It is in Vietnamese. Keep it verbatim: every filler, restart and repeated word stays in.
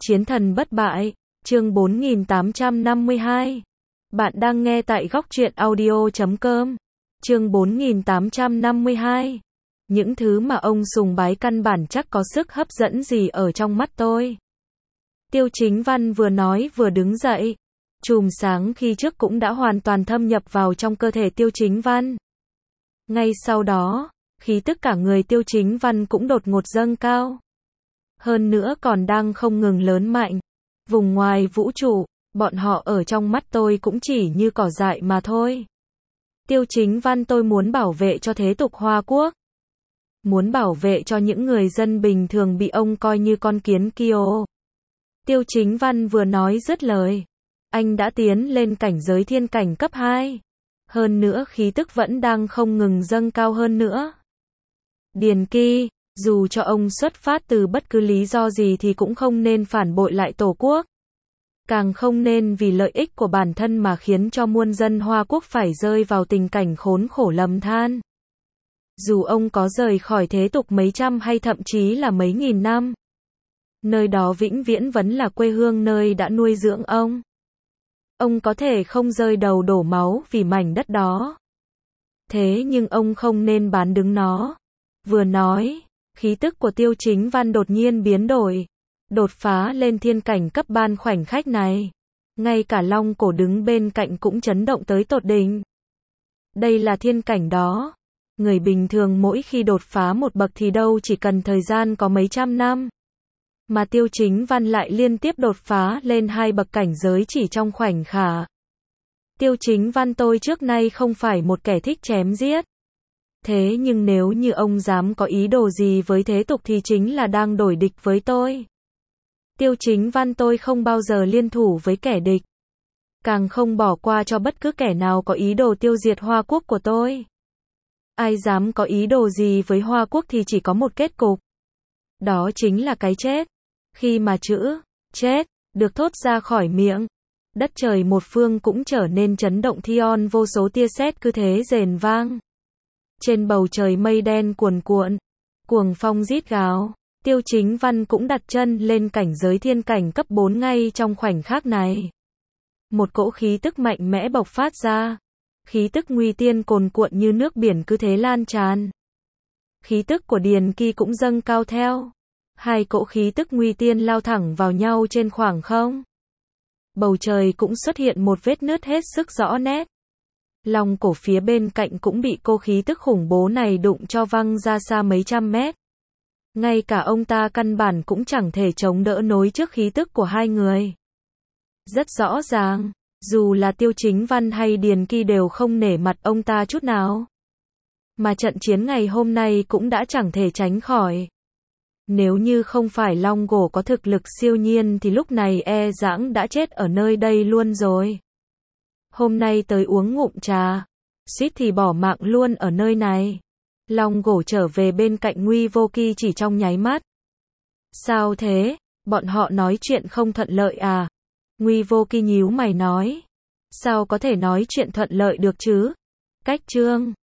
Chiến thần bất bại, chương bốn nghìn tám trăm năm mươi hai. Bạn đang nghe tại góc truyện audio chấm com. Chương bốn nghìn tám trăm năm mươi hai. Những thứ mà ông sùng bái căn bản chắc có sức hấp dẫn gì ở trong mắt tôi. Tiêu Chính Văn vừa nói vừa đứng dậy. Chùm sáng khi trước cũng đã hoàn toàn thâm nhập vào trong cơ thể Tiêu Chính Văn. Ngay sau đó, khí tức cả người Tiêu Chính Văn cũng đột ngột dâng cao. Hơn nữa còn đang không ngừng lớn mạnh. Vùng ngoài vũ trụ, bọn họ ở trong mắt tôi cũng chỉ như cỏ dại mà thôi. Tiêu Chính Văn tôi muốn bảo vệ cho thế tục Hoa Quốc. Muốn bảo vệ cho những người dân bình thường bị ông coi như con kiến Kyo. Tiêu Chính Văn vừa nói dứt lời. Anh đã tiến lên cảnh giới thiên cảnh cấp hai. Hơn nữa khí tức vẫn đang không ngừng dâng cao hơn nữa. Điền Kỳ, dù cho ông xuất phát từ bất cứ lý do gì thì cũng không nên phản bội lại Tổ quốc. Càng không nên vì lợi ích của bản thân mà khiến cho muôn dân Hoa Quốc phải rơi vào tình cảnh khốn khổ lầm than. Dù ông có rời khỏi thế tục mấy trăm hay thậm chí là mấy nghìn năm, nơi đó vĩnh viễn vẫn là quê hương nơi đã nuôi dưỡng ông. Ông có thể không rơi đầu đổ máu vì mảnh đất đó. Thế nhưng ông không nên bán đứng nó. Vừa nói, khí tức của Tiêu Chính Văn đột nhiên biến đổi. Đột phá lên thiên cảnh cấp ban khoảnh khắc này. Ngay cả Long Cổ đứng bên cạnh cũng chấn động tới tột đỉnh. Đây là thiên cảnh đó. Người bình thường mỗi khi đột phá một bậc thì đâu chỉ cần thời gian có mấy trăm năm. Mà Tiêu Chính Văn lại liên tiếp đột phá lên hai bậc cảnh giới chỉ trong khoảnh khắc. Tiêu Chính Văn tôi trước nay không phải một kẻ thích chém giết. Thế nhưng nếu như ông dám có ý đồ gì với thế tục thì chính là đang đổi địch với tôi. Tiêu Chính Văn tôi không bao giờ liên thủ với kẻ địch. Càng không bỏ qua cho bất cứ kẻ nào có ý đồ tiêu diệt Hoa Quốc của tôi. Ai dám có ý đồ gì với Hoa Quốc thì chỉ có một kết cục. Đó chính là cái chết. Khi mà chữ chết được thốt ra khỏi miệng, đất trời một phương cũng trở nên chấn động thion, vô số tia sét cứ thế rền vang. Trên bầu trời mây đen cuồn cuộn, cuồng phong rít gào. Tiêu Chính Văn cũng đặt chân lên cảnh giới thiên cảnh cấp bốn ngay trong khoảnh khắc này. Một cỗ khí tức mạnh mẽ bộc phát ra. Khí tức nguy tiên cuồn cuộn như nước biển cứ thế lan tràn. Khí tức của Điền Kỳ cũng dâng cao theo. Hai cỗ khí tức nguy tiên lao thẳng vào nhau trên khoảng không. Bầu trời cũng xuất hiện một vết nứt hết sức rõ nét. Long Cổ phía bên cạnh cũng bị cô khí tức khủng bố này đụng cho văng ra xa mấy trăm mét. Ngay cả ông ta căn bản cũng chẳng thể chống đỡ nổi trước khí tức của hai người. Rất rõ ràng, dù là Tiêu Chính Văn hay Điền Kỳ đều không nể mặt ông ta chút nào. Mà trận chiến ngày hôm nay cũng đã chẳng thể tránh khỏi. Nếu như không phải Long Cổ có thực lực siêu nhiên thì lúc này e rằng đã chết ở nơi đây luôn rồi. Hôm nay tới uống ngụm trà, suýt thì bỏ mạng luôn ở nơi này. Long Cổ trở về bên cạnh Nguy Vô Kỳ chỉ trong nháy mắt. Sao thế? Bọn họ nói chuyện không thuận lợi à? Nguy Vô Kỳ nhíu mày nói. Sao có thể nói chuyện thuận lợi được chứ? Cách chương